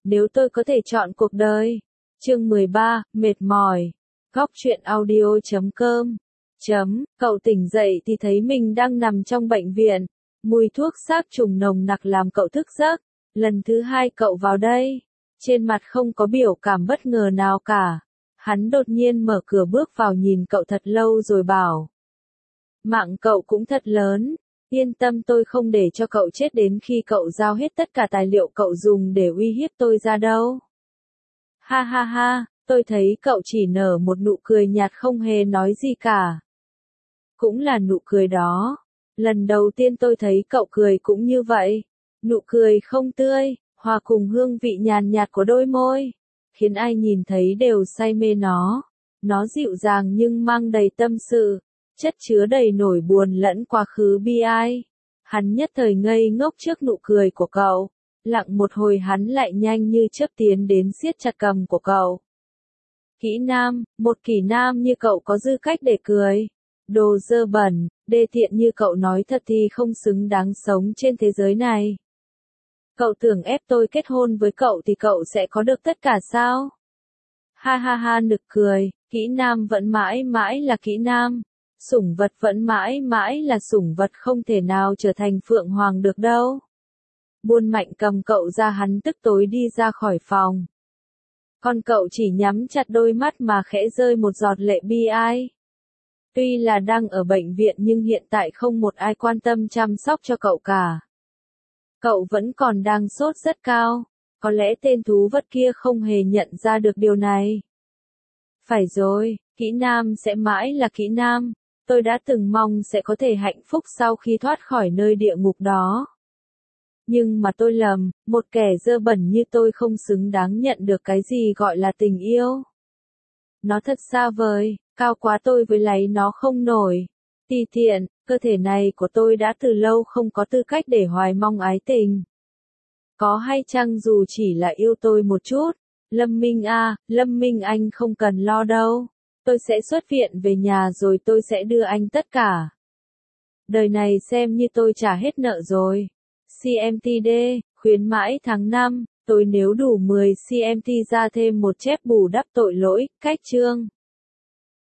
Nếu tôi có thể chọn cuộc đời. Chương 13, mệt mỏi. Góc truyện audio.com. Cậu tỉnh dậy thì thấy mình đang nằm trong bệnh viện. Mùi thuốc sát trùng nồng nặc làm cậu thức giấc. Lần thứ hai cậu vào đây. Trên mặt không có biểu cảm bất ngờ nào cả. Hắn đột nhiên mở cửa bước vào nhìn cậu thật lâu rồi bảo. Mạng cậu cũng thật lớn. Yên tâm, tôi không để cho cậu chết đến khi cậu giao hết tất cả tài liệu cậu dùng để uy hiếp tôi ra đâu. Ha ha ha, tôi thấy cậu chỉ nở một nụ cười nhạt không hề nói gì cả. Cũng là nụ cười đó. Lần đầu tiên tôi thấy cậu cười cũng như vậy. Nụ cười không tươi, hòa cùng hương vị nhàn nhạt của đôi môi. Khiến ai nhìn thấy đều say mê nó. Nó dịu dàng nhưng mang đầy tâm sự. Chất chứa đầy nỗi buồn lẫn quá khứ bi ai. Hắn nhất thời ngây ngốc trước nụ cười của cậu. Lặng một hồi hắn lại nhanh như chớp tiến đến siết chặt cầm của cậu. Kỹ nam, một kỹ nam như cậu có tư cách để cười. Đồ dơ bẩn, đê tiện như cậu nói thật thì không xứng đáng sống trên thế giới này. Cậu tưởng ép tôi kết hôn với cậu thì cậu sẽ có được tất cả sao? Ha ha ha, nực cười, kỹ nam vẫn mãi mãi là kỹ nam. Sủng vật vẫn mãi mãi là sủng vật, không thể nào trở thành phượng hoàng được đâu. Buôn Mạnh cầm cậu ra, hắn tức tối đi ra khỏi phòng. Còn cậu chỉ nhắm chặt đôi mắt mà khẽ rơi một giọt lệ bi ai. Tuy là đang ở bệnh viện nhưng hiện tại không một ai quan tâm chăm sóc cho cậu cả. Cậu vẫn còn đang sốt rất cao. Có lẽ tên thú vật kia không hề nhận ra được điều này. Phải rồi, kỹ nam sẽ mãi là kỹ nam. Tôi đã từng mong sẽ có thể hạnh phúc sau khi thoát khỏi nơi địa ngục đó. Nhưng mà tôi lầm, một kẻ dơ bẩn như tôi không xứng đáng nhận được cái gì gọi là tình yêu. Nó thật xa vời, cao quá tôi với lấy nó không nổi. Tì tiện, cơ thể này của tôi đã từ lâu không có tư cách để hoài mong ái tình. Có hay chăng dù chỉ là yêu tôi một chút? Lâm Minh à, Lâm Minh anh không cần lo đâu. Tôi sẽ xuất viện về nhà rồi tôi sẽ đưa anh tất cả. Đời này xem như tôi trả hết nợ rồi. CMTD, khuyến mãi tháng 5, tôi nếu đủ 10 CMT ra thêm một chép bù đắp tội lỗi, cách chương.